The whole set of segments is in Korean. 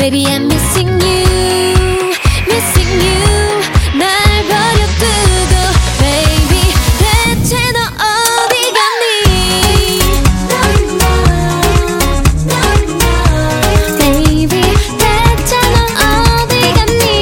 Baby I'm missing you, missing you. 날 버려두고 baby 대체 너 어디 갔니? Baby 대체 너 어디 갔니?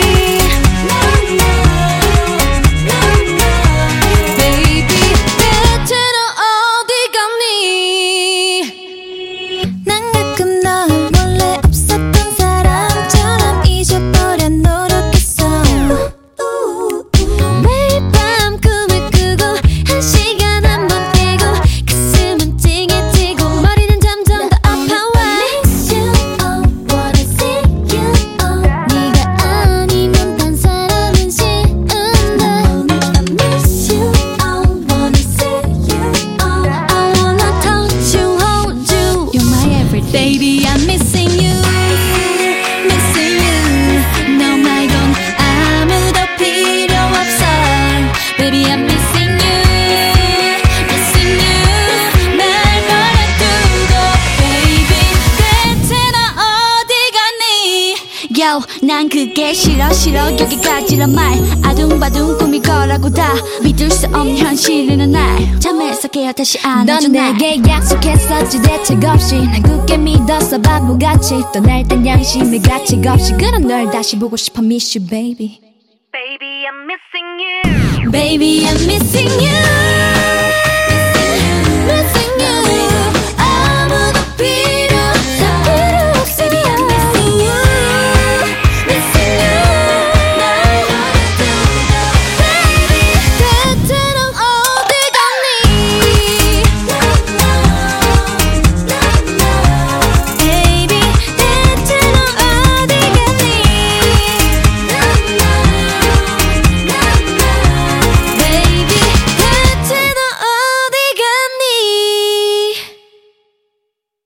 Baby 대체 너 어디 갔니? 난 가끔 널 몰래 없었던 사람처럼 잊어버려 노력했어. 매일 밤 꿈을 꾸고 한 시간 한 번 깨고 가슴은 찡해지고 머리는 점점 더 아파와. Miss you, oh, wanna see you, oh. 네가 아니면 딴 사람은 싫은데. I miss you, oh, wanna see you, oh. I wanna touch you, hold you. You're my everything. Baby, I'm missing you, missing you. 너 말곤 아무도 필요 없어. Baby, I'm missing you, missing you. 날 버려두고 baby 대체 너 어디 갔니? Yo, 난 그게 싫어 여기까지란 말. 아둥바둥 꿈일 거라고 다 믿을 수 없는 현실이란 날 잠에서 깨어 다시 안아줘. 넌 내게 약속했었지 대책 없이 난 굳게 믿었어 바보같이 떠날 땐 양심의 가책 없이 그런 널 다시 보고 싶어. Miss you baby. Baby, I'm missing you. Baby I'm missing you.